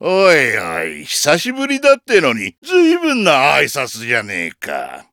おいおい、久しぶりだってのに、ずいぶんな挨拶じゃねえか。